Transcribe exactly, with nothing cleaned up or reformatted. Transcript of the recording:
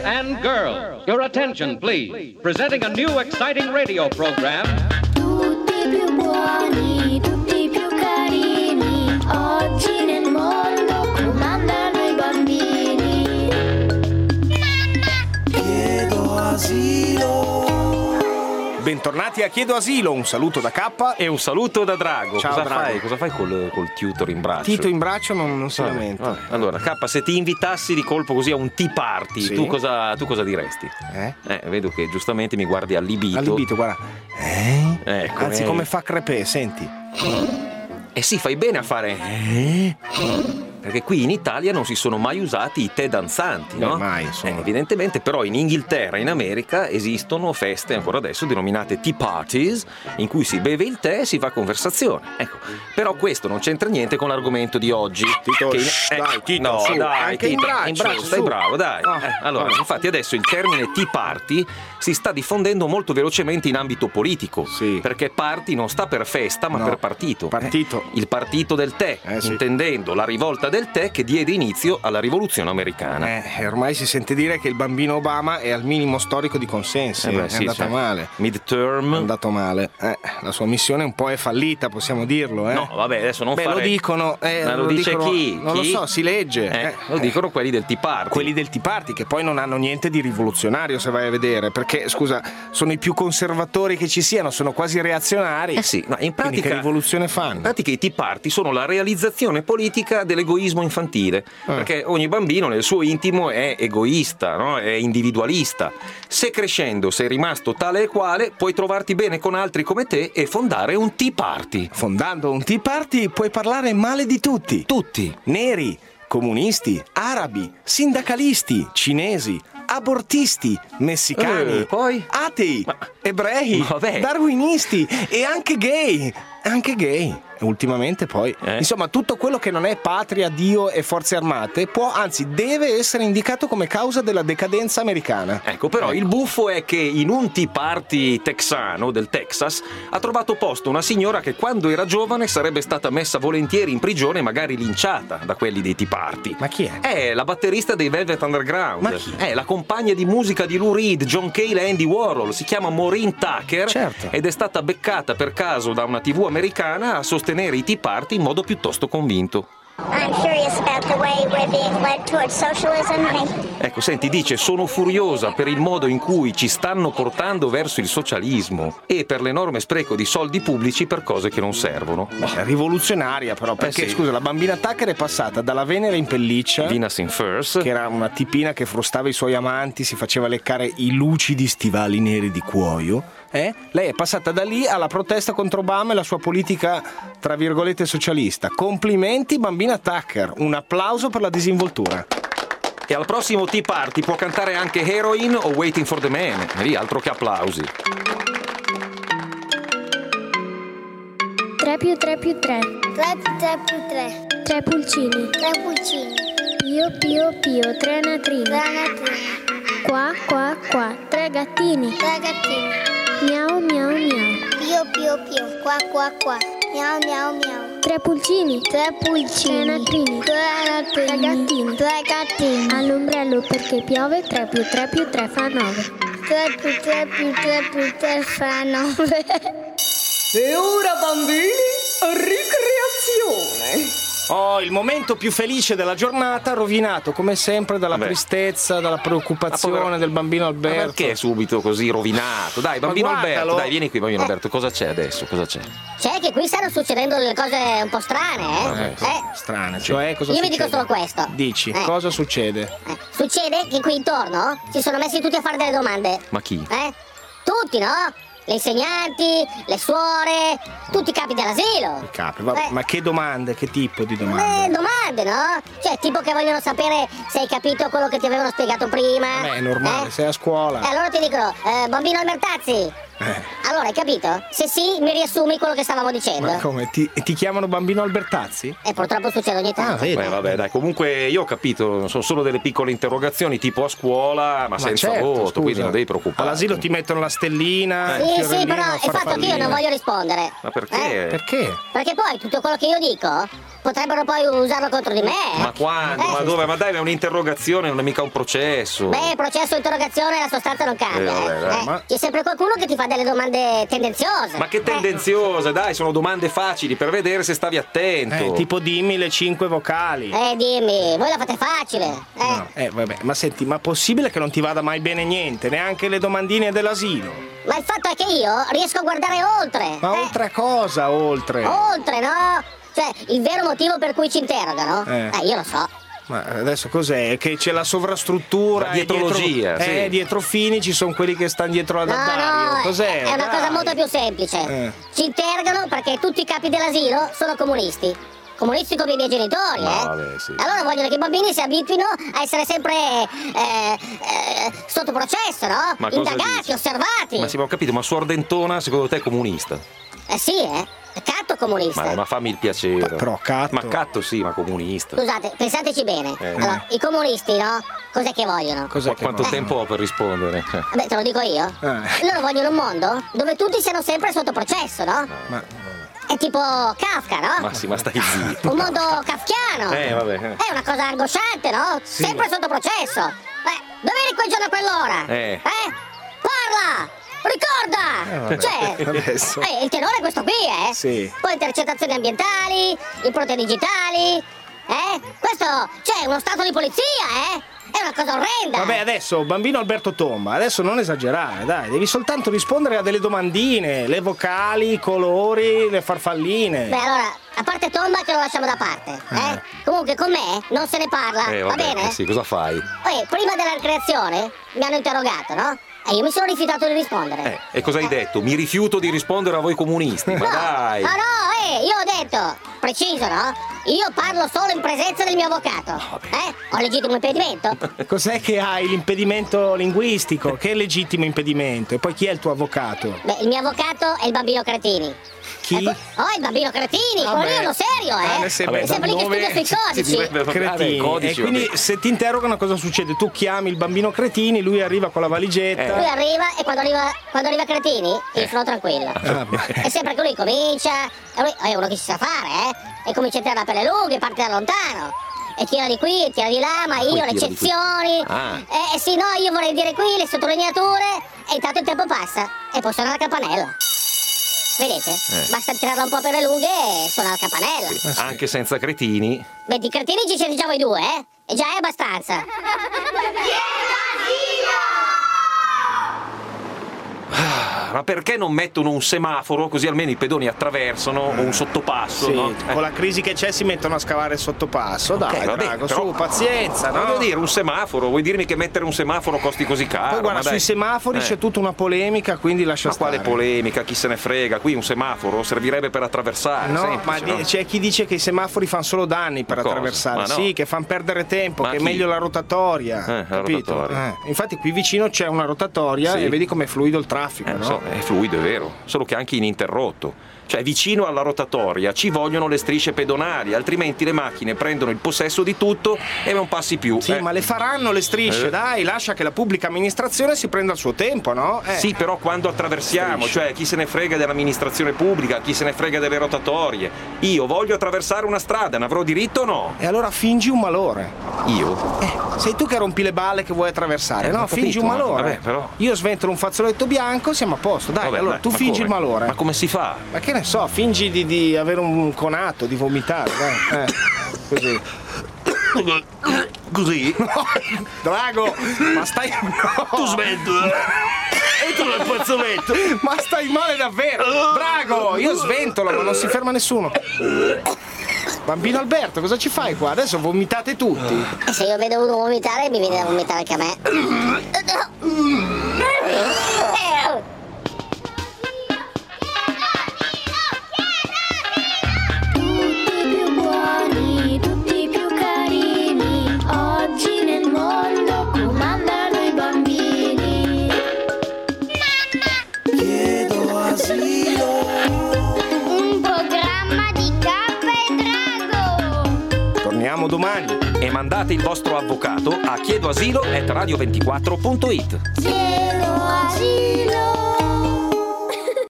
and girls. Your attention, please. Presenting a new exciting radio program. Tutti più buoni, tutti più carini. Oggi nel mondo comandano i bambini. Chiedo asilo. Bentornati a Chiedo Asilo, un saluto da K e un saluto da Drago. Ciao, cosa Drago. fai? Cosa fai col, col tutor in braccio? Tito in braccio non, non si Vabbè, lamenta. vabbè. Allora, K, se ti invitassi di colpo così a un tea party, Sì. tu, cosa, tu cosa diresti? Eh? Eh, vedo che giustamente mi guardi allibito. Allibito, guarda. Eh? Ecco, Anzi, eh. come fa Crepè, senti. Eh sì, fai bene a fare. Eh? Perché qui in Italia non si sono mai usati i tè danzanti, no? No, mai, sono- Eh, evidentemente, però in Inghilterra e in America esistono feste ancora adesso denominate tea parties, in cui si beve il tè e si fa conversazione. Ecco, però questo non c'entra niente con l'argomento di oggi. Tito, che shh, eh, dai, Tito, no, su, dai, anche in Tito, braccio, in braccio stai su. bravo, dai. Ah, Eh, allora, ah. infatti adesso il termine tea party si sta diffondendo molto velocemente in ambito politico, Sì. perché party non sta per festa, ma No, per partito. partito. Eh, il partito del tè, Eh, sì. intendendo la rivolta del tè che diede inizio alla rivoluzione americana. Eh, ormai si sente dire che il bambino Obama è al minimo storico di consensi. Eh beh, è sì, andata sì. male. È Midterm. andato male. Eh, la sua missione un po' è fallita, possiamo dirlo. Eh? No, vabbè, adesso non Beh, fare... lo dicono. Eh, Ma lo dice dicono- chi? Non lo Chi? so, si legge. Eh, Eh, lo dicono quelli del Tea Party. Quelli del Tea Party, che poi non hanno niente di rivoluzionario, se vai a vedere, perché scusa, sono i più conservatori che ci siano, sono quasi reazionari. Eh sì, ma in Quindi pratica... che rivoluzione In fanno? pratica i Tea Party sono la realizzazione politica dell'egoismo infantile, Eh. perché ogni bambino nel suo intimo è egoista, no? È individualista. Se crescendo sei rimasto tale e quale, puoi trovarti bene con altri come te e fondare un Tea Party. Fondando un Tea Party puoi parlare male di tutti. Tutti. Neri, comunisti, arabi, sindacalisti, cinesi, abortisti, messicani, Eh, poi? atei, Ma- ebrei, Vabbè. darwinisti e anche gay. Anche gay. Ultimamente poi. Eh? Insomma, tutto quello che non è patria, Dio e forze armate può, anzi deve essere indicato come causa della decadenza americana. Ecco, però il buffo è che in un Tea Party texano del Texas ha trovato posto una signora che quando era giovane sarebbe stata messa volentieri in prigione e magari linciata da quelli dei Tea Party. Ma chi è? È la batterista dei Velvet Underground. Ma chi? È la compagna di musica di Lou Reed, John Cale e Andy Warhol. Si chiama Maureen Tucker. Certo. Ed è stata beccata per caso da una tivù americana a sostenere i Tea Party in modo piuttosto convinto. I'm curious about the way we're being led towards socialism. Ecco, senti, dice: sono furiosa per il modo in cui ci stanno portando verso il socialismo e per l'enorme spreco di soldi pubblici per cose che non servono. È rivoluzionaria però, perché Eh sì. scusa, la bambina Tucker è passata dalla Venere in pelliccia, Venus in Furs. che era una tipina che frustava i suoi amanti, si faceva leccare i lucidi stivali neri di cuoio. Eh? Lei è passata da lì alla protesta contro Obama e la sua politica, tra virgolette, socialista. Complimenti, bambina Tucker. Un applauso per la disinvoltura. E al prossimo Tea Party può cantare anche Heroin o Waiting for the Man. E lì altro che applausi. tre più tre più tre. tre più tre più tre. Tre pulcini. tre pulcini. Pio pio pio, tre natrini. tre natrini. Qua qua qua, tre gattini. tre gattini. Miau miau miau. Pio pio pio. Qua qua qua. Miau miau miau. Tre pulcini. Tre pulcini. Tre natrini. Tre natrini. Tre gattini. Tre gattini. All'ombrello perché piove, tre più tre più tre fa nove. tre più tre più tre più tre fa nove. E ora bambini, ricreazione. Oh, il momento più felice della giornata, rovinato come sempre dalla Vabbè. tristezza, dalla preoccupazione Ma povero- del bambino Ma Alberto. perché subito così rovinato? Dai, bambino Ma Alberto, guardalo. dai, vieni qui, bambino Alberto. Cosa c'è adesso? Cosa c'è? C'è che qui stanno succedendo delle cose un po' strane, eh? Vabbè, sì. Eh, Strane, cioè cosa Io vi succede? dico solo questo. Dici, Eh. cosa succede? eh, Succede che qui intorno si sono messi tutti a fare delle domande. Ma chi? Eh? Tutti, no? Le insegnanti, le suore, tutti i capi dell'asilo. I capi, va- Eh. Ma che domande, che tipo di Eh, domande? domande, no? Cioè, tipo che vogliono sapere se hai capito quello che ti avevano spiegato prima. Beh, è normale, Eh? sei a scuola. E allora ti dicono, eh, bambino Albertazzi, Eh. Allora, hai capito? Se sì, mi riassumi quello che stavamo dicendo. Ma come? Ti, ti chiamano bambino Albertazzi? E purtroppo succede ogni tanto. Ah, vedi. Beh, vabbè, dai, comunque io ho capito, sono solo delle piccole interrogazioni, tipo a scuola, ma, senza certo, voto, scusa. quindi non devi preoccuparti. All'asilo ti mettono la stellina. il Sì, sì, fiorellino, però il il fatto che io farfallino. non voglio rispondere. Ma perché? Eh? Perché? Perché poi tutto quello che io dico potrebbero poi usarlo contro di me. eh. Ma quando? Eh, Ma dove? Ma dai, è un'interrogazione, non è mica un processo. Beh, processo interrogazione la sostanza non cambia. Eh, vabbè, eh. dai, Eh, ma- C'è sempre qualcuno che ti fa delle domande tendenziose. Ma che tendenziose, dai, sono domande facili per vedere se stavi attento. Eh, tipo dimmi le cinque vocali. Eh, dimmi, voi la fate facile. Eh. No, eh, vabbè, ma senti, ma possibile che non ti vada mai bene niente, neanche le domandine dell'asilo? Ma il fatto è che io riesco a guardare oltre. Ma eh. oltre a cosa, oltre? Oltre, no? Cioè, il vero motivo per cui ci interrogano? Eh. Eh, io lo so. Ma adesso cos'è? Che c'è la sovrastruttura, La e dietro, dietrologia, sì. eh, dietro Fini ci sono quelli che stanno dietro ad No, Addario. no, Cos'è? è una Dai. cosa molto più semplice. Eh. Ci interrogano perché tutti i capi dell'asilo sono comunisti. Comunisti come i miei genitori, Ma eh? vabbè, sì. Allora vogliono che i bambini si abituino a essere sempre eh, eh, sotto processo, no? Ma cosa Indagati, dici? osservati. Ma sì, ma ho capito, ma Suor Dentona secondo te è comunista? Eh sì, eh? Catto comunista. Ma, ma fammi il piacere. Ma però Catto- Ma Catto sì, ma comunista. Scusate, pensateci bene. Eh. Allora, i comunisti, no? Cos'è che vogliono? Cos'è che Quanto vuoi? tempo ho per rispondere? Eh. Vabbè, te lo dico io. Eh. Loro vogliono un mondo dove tutti siano sempre sotto processo, no? Ma È tipo Kafka, no? Ma sì, ma stai zitto. Un mondo kafkiano. Eh, vabbè. eh. È una cosa angosciante, no? Sempre sotto processo. Eh, dove eri quel giorno a quell'ora? Eh. Eh? Parla! Ricorda! cioè, adesso. eh, il tenore è questo qui, eh? Sì. Poi intercettazioni ambientali, impronte digitali. Eh? Questo, cioè, uno stato di polizia, eh? È una cosa orrenda. Vabbè, adesso, bambino Alberto Tomba, adesso non esagerare, dai, devi soltanto rispondere a delle domandine, le vocali, i colori, le farfalline. Beh, allora, a parte Tomba che lo lasciamo da parte, eh? Comunque con me non se ne parla, Eh, va vabbè, bene? eh sì, cosa fai? Poi, prima della ricreazione mi hanno interrogato, no? E io mi sono rifiutato di rispondere. Eh, e cosa hai detto? Mi rifiuto di rispondere a voi comunisti, ma No, dai! no, no, eh, io ho detto, preciso, no? Io parlo solo in presenza del mio avvocato. Eh? Ho legittimo impedimento? Cos'è che hai l'impedimento linguistico? Che legittimo impedimento? E poi chi è il tuo avvocato? Beh, il mio avvocato è il bambino Cretini. Chi? Ecco- Oh, il bambino Cretini, quello lì è uno serio, Ah, eh? ne sembra Mi sembra lì che dal studia nome sui codici. dovrebbe fare Cretini. i codici, E quindi vabbè. se ti interrogano cosa succede? Tu chiami il bambino Cretini, lui arriva con la valigetta. Lui arriva e quando arriva, quando arriva Cretini, io sono tranquillo. Ah, beh. È sempre che lui comincia, e lui è uno che si sa fare, eh? E comincia a tirare per le lunghe, parte da lontano. E tira di qui, tira di là, ma io Poi le tira di qui. eccezioni. Ah. Eh, eh sì, no, io vorrei dire qui le sottolineature. E intanto il tempo passa e poi suona la campanella. Vedete? Basta tirarla un po' per le lunghe e suona la campanella. Anche senza cretini. Beh, di cretini ci siete già voi due, eh? E già è abbastanza. Ma perché non mettono un semaforo così almeno i pedoni attraversano o un sottopasso, Sì, no? con la crisi che c'è si mettono a scavare il sottopasso. Dai, Ok, vabbè, Drago, però- su, pazienza, no? Voglio dire, un semaforo, vuoi dirmi che mettere un semaforo costi così caro? Poi guarda, Ma dai. sui semafori Eh. c'è tutta una polemica, quindi lascia Ma stare. quale polemica, chi se ne frega? Qui un semaforo servirebbe per attraversare. No, semplice, ma di- no? c'è chi dice che i semafori fanno solo danni per Ma cosa? attraversare. Ma no. Sì, che fanno perdere tempo, Ma che è chi? meglio la rotatoria. Eh, la capito? rotatoria. Eh, Infatti qui vicino c'è una rotatoria Sì. e vedi com'è fluido il traffico, Eh, no? so, è fluido, è vero, solo che anche ininterrotto. Cioè, vicino alla rotatoria ci vogliono le strisce pedonali, altrimenti le macchine prendono il possesso di tutto e non passi più. Sì, eh. ma le faranno le strisce, Eh. dai, lascia che la pubblica amministrazione si prenda il suo tempo, no? Eh. Sì, però quando attraversiamo, Strisce. cioè chi se ne frega dell'amministrazione pubblica, chi se ne frega delle rotatorie. Io voglio attraversare una strada, ne avrò diritto o no? E allora fingi un malore. Io? Eh, sei tu che rompi le balle che vuoi attraversare, Eh, no? ho capito, Fingi un ma- malore. vabbè, però- Io sventolo un fazzoletto bianco, siamo a posto. Dai, Vabbè, allora dai, tu ma fingi come? il malore. Ma come si fa? Ma che ne so, fingi di, di avere un conato, di vomitare, dai. Eh, così. Così? Drago, ma stai. No. Tu smetto! Entro nel fazzoletto! Ma stai male davvero! Drago, io sventolo, ma non si ferma nessuno. Bambino Alberto, cosa ci fai qua? Adesso vomitate tutti. E se io vedo uno vomitare, mi viene da vomitare anche a me. Tutti più buoni, tutti più carini. Oggi nel mondo comandano i bambini. Mamma! ritroviamo domani. E mandate il vostro avvocato a chiedoasilo at radio ventiquattro punto it. Chiedo asilo.